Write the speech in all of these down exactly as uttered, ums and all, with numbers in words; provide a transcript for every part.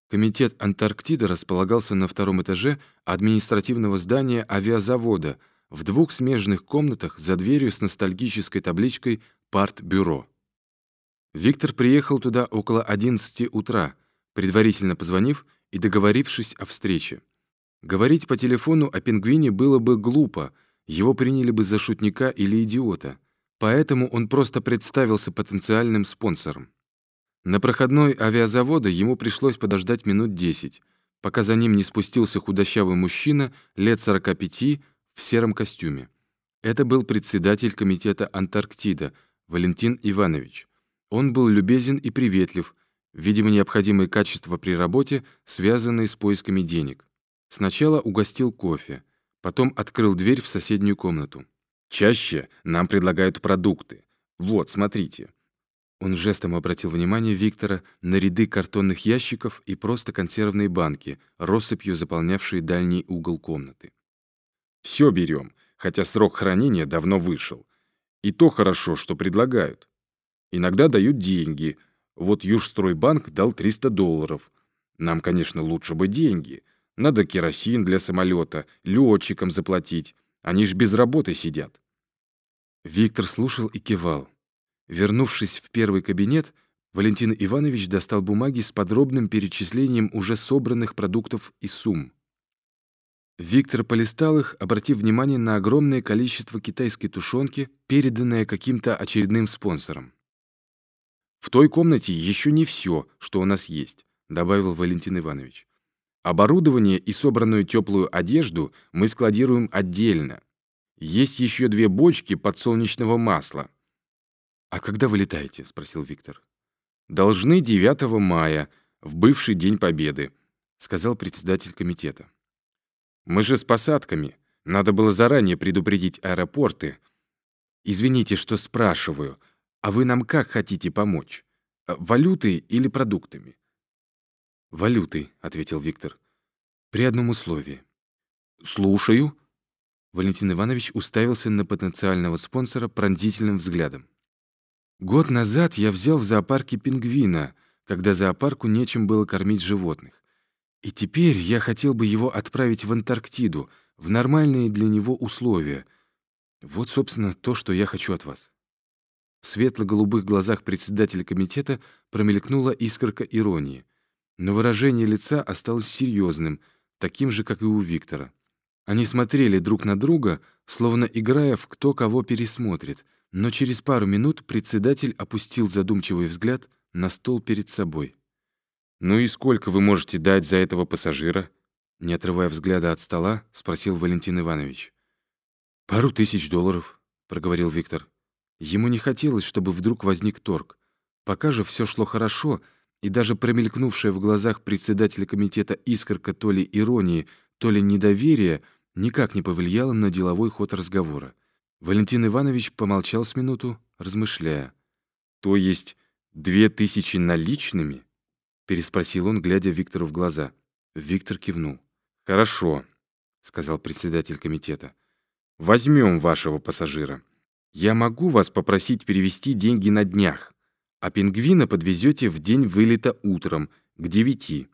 Комитет «Антарктида» располагался на втором этаже административного здания авиазавода в двух смежных комнатах за дверью с ностальгической табличкой «Партбюро». Виктор приехал туда около одиннадцати утра, предварительно позвонив и договорившись о встрече. Говорить по телефону о пингвине было бы глупо, его приняли бы за шутника или идиота, поэтому он просто представился потенциальным спонсором. На проходной авиазавода ему пришлось подождать минут десять, пока за ним не спустился худощавый мужчина лет сорока пяти в сером костюме. Это был председатель комитета «Антарктида» Валентин Иванович. Он был любезен и приветлив, видимо, необходимые качества при работе, связанные с поисками денег. Сначала угостил кофе, потом открыл дверь в соседнюю комнату. «Чаще нам предлагают продукты. Вот, смотрите». Он жестом обратил внимание Виктора на ряды картонных ящиков и просто консервные банки, россыпью заполнявшие дальний угол комнаты. «Все берем, хотя срок хранения давно вышел. И то хорошо, что предлагают. Иногда дают деньги. Вот Южстройбанк дал триста долларов. Нам, конечно, лучше бы деньги. Надо керосин для самолета, летчикам заплатить. Они ж без работы сидят». Виктор слушал и кивал. Вернувшись в первый кабинет, Валентин Иванович достал бумаги с подробным перечислением уже собранных продуктов и сумм. Виктор полистал их, обратив внимание на огромное количество китайской тушенки, переданное каким-то очередным спонсором. «В той комнате еще не все, что у нас есть», — добавил Валентин Иванович. «Оборудование и собранную теплую одежду мы складируем отдельно. Есть еще две бочки подсолнечного масла». «А когда вы летаете?» — спросил Виктор. «Должны девятого мая, в бывший День Победы», — сказал председатель комитета. «Мы же с посадками. Надо было заранее предупредить аэропорты. Извините, что спрашиваю, а вы нам как хотите помочь? Валютой или продуктами?» «Валютой», — ответил Виктор. «При одном условии». «Слушаю». Валентин Иванович уставился на потенциального спонсора пронзительным взглядом. «Год назад я взял в зоопарке пингвина, когда зоопарку нечем было кормить животных. И теперь я хотел бы его отправить в Антарктиду, в нормальные для него условия. Вот, собственно, то, что я хочу от вас». В светло-голубых глазах председателя комитета промелькнула искорка иронии, но выражение лица осталось серьезным, таким же, как и у Виктора. Они смотрели друг на друга, словно играя в «кто кого пересмотрит», но через пару минут председатель опустил задумчивый взгляд на стол перед собой. «Ну и сколько вы можете дать за этого пассажира?» Не отрывая взгляда от стола, спросил Валентин Иванович. «Пару тысяч долларов», — проговорил Виктор. Ему не хотелось, чтобы вдруг возник торг. Пока же все шло хорошо, и даже промелькнувшая в глазах председателя комитета искорка то ли иронии, то ли недоверия никак не повлияла на деловой ход разговора. Валентин Иванович помолчал с минуту, размышляя. «То есть две тысячи наличными?» — переспросил он, глядя Виктору в глаза. Виктор кивнул. «Хорошо», — сказал председатель комитета. «Возьмем вашего пассажира. Я могу вас попросить перевести деньги на днях, а пингвина подвезете в день вылета утром, к девяти.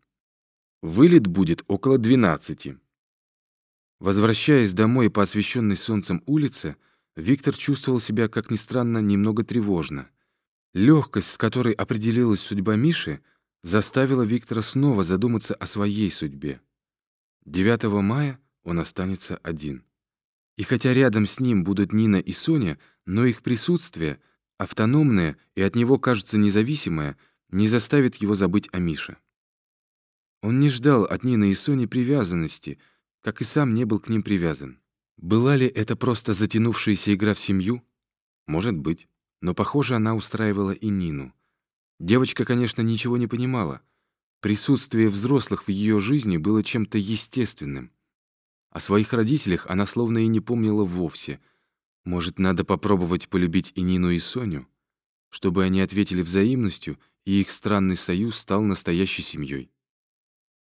Вылет будет около двенадцати». Возвращаясь домой по освещенной солнцем улице, Виктор чувствовал себя, как ни странно, немного тревожно. Легкость, с которой определилась судьба Миши, заставила Виктора снова задуматься о своей судьбе. девятого мая он останется один. И хотя рядом с ним будут Нина и Соня, но их присутствие, автономное и от него, кажется, независимое, не заставит его забыть о Мише. Он не ждал от Нины и Сони привязанности, как и сам не был к ним привязан. Была ли это просто затянувшаяся игра в семью? Может быть, но, похоже, она устраивала и Нину. Девочка, конечно, ничего не понимала. Присутствие взрослых в ее жизни было чем-то естественным. О своих родителях она словно и не помнила вовсе. Может, надо попробовать полюбить и Нину, и Соню, чтобы они ответили взаимностью, и их странный союз стал настоящей семьей.